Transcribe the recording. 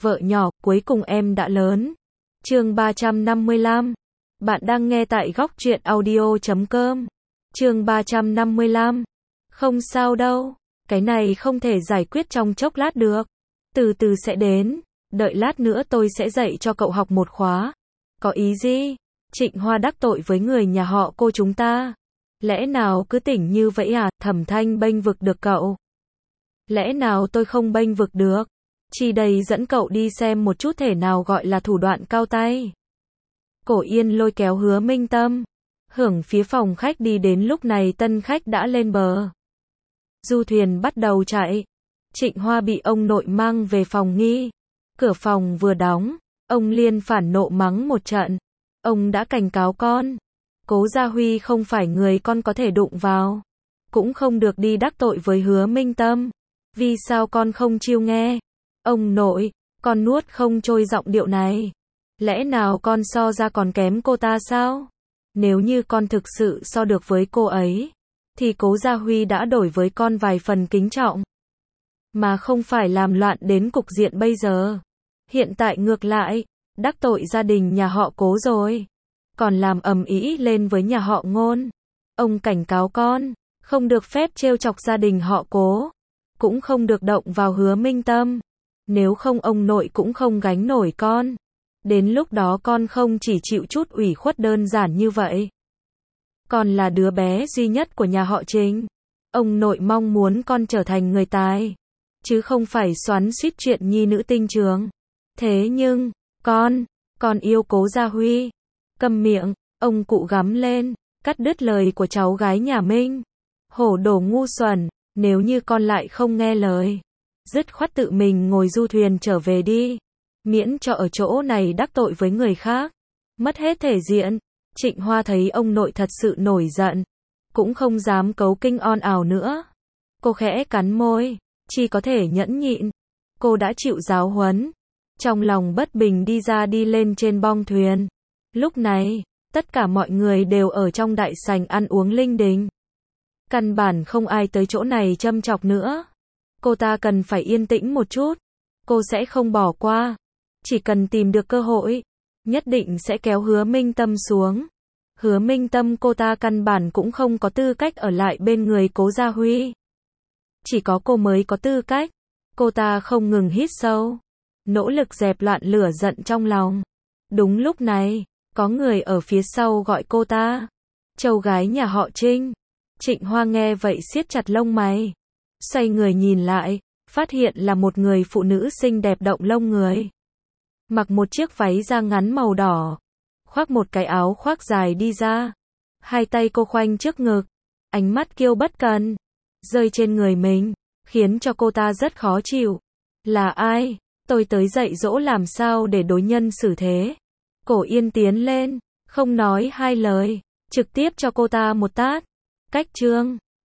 Vợ nhỏ, cuối cùng em đã lớn. Chương 355. Bạn đang nghe tại góc truyện audio.com. Chương 355. Không sao đâu, cái này không thể giải quyết trong chốc lát được. Từ từ sẽ đến, đợi lát nữa tôi sẽ dạy cho cậu học một khóa. Có ý gì? Trịnh Hoa đắc tội với người nhà họ Cô chúng ta. Lẽ nào cứ tỉnh như vậy à? Thẩm Thanh bênh vực được cậu. Lẽ nào tôi không bênh vực được? Chỉ đây dẫn cậu đi xem một chút thể nào gọi là thủ đoạn cao tay. Cổ Yên lôi kéo Hứa Minh Tâm, hưởng phía phòng khách đi, đến lúc này tân khách đã lên bờ. Du thuyền bắt đầu chạy. Trịnh Hoa bị ông nội mang về phòng nghi. Cửa phòng vừa đóng, ông liên phản nộ mắng một trận. Ông đã cảnh cáo con. Cố Gia Huy không phải người con có thể đụng vào. Cũng không được đi đắc tội với Hứa Minh Tâm. Vì sao con không chịu nghe? Ông nội, con nuốt không trôi giọng điệu này. Lẽ nào con so ra còn kém cô ta sao? Nếu như con thực sự so được với cô ấy, thì Cố Gia Huy đã đổi với con vài phần kính trọng. Mà không phải làm loạn đến cục diện bây giờ. Hiện tại ngược lại, đắc tội gia đình nhà họ Cố rồi. Còn làm ầm ĩ lên với nhà họ Ngôn. Ông cảnh cáo con, không được phép trêu chọc gia đình họ Cố. Cũng không được động vào Hứa Minh Tâm. Nếu không ông nội cũng không gánh nổi con. Đến lúc đó con không chỉ chịu chút ủy khuất đơn giản như vậy. Con là đứa bé duy nhất của nhà họ Trình. Ông nội mong muốn con trở thành người tài, chứ không phải xoắn xuýt chuyện nhi nữ tinh trường. Thế nhưng, con yêu Cố Gia Huy. Câm miệng, ông cụ gắm lên, cắt đứt lời của cháu gái nhà Minh. Hổ đồ ngu xuẩn, nếu như con lại không nghe lời, dứt khoát tự mình ngồi du thuyền trở về đi. Miễn cho ở chỗ này đắc tội với người khác, mất hết thể diện. Trịnh Hoa thấy ông nội thật sự nổi giận, cũng không dám cấu kinh on ào nữa. Cô khẽ cắn môi, chỉ có thể nhẫn nhịn. Cô đã chịu giáo huấn. Trong lòng bất bình đi ra đi lên trên bong thuyền. Lúc này, tất cả mọi người đều ở trong đại sảnh ăn uống linh đình. Căn bản không ai tới chỗ này châm chọc nữa. Cô ta cần phải yên tĩnh một chút. Cô sẽ không bỏ qua. Chỉ cần tìm được cơ hội, nhất định sẽ kéo Hứa Minh Tâm xuống. Hứa Minh Tâm cô ta căn bản cũng không có tư cách ở lại bên người Cố Gia Huy. Chỉ có cô mới có tư cách. Cô ta không ngừng hít sâu, nỗ lực dẹp loạn lửa giận trong lòng. Đúng lúc này, có người ở phía sau gọi cô ta. Châu gái nhà họ Trinh. Trịnh Hoa nghe vậy siết chặt lông mày. Xoay người nhìn lại, phát hiện là một người phụ nữ xinh đẹp động lông người. Mặc một chiếc váy da ngắn màu đỏ, khoác một cái áo khoác dài đi ra. Hai tay cô khoanh trước ngực, ánh mắt kiêu bất cần rơi trên người mình, khiến cho cô ta rất khó chịu. Là ai? Tôi tới dạy dỗ làm sao để đối nhân xử thế. Cổ Yên tiến lên, không nói hai lời, trực tiếp cho cô ta một tát. Cách trương,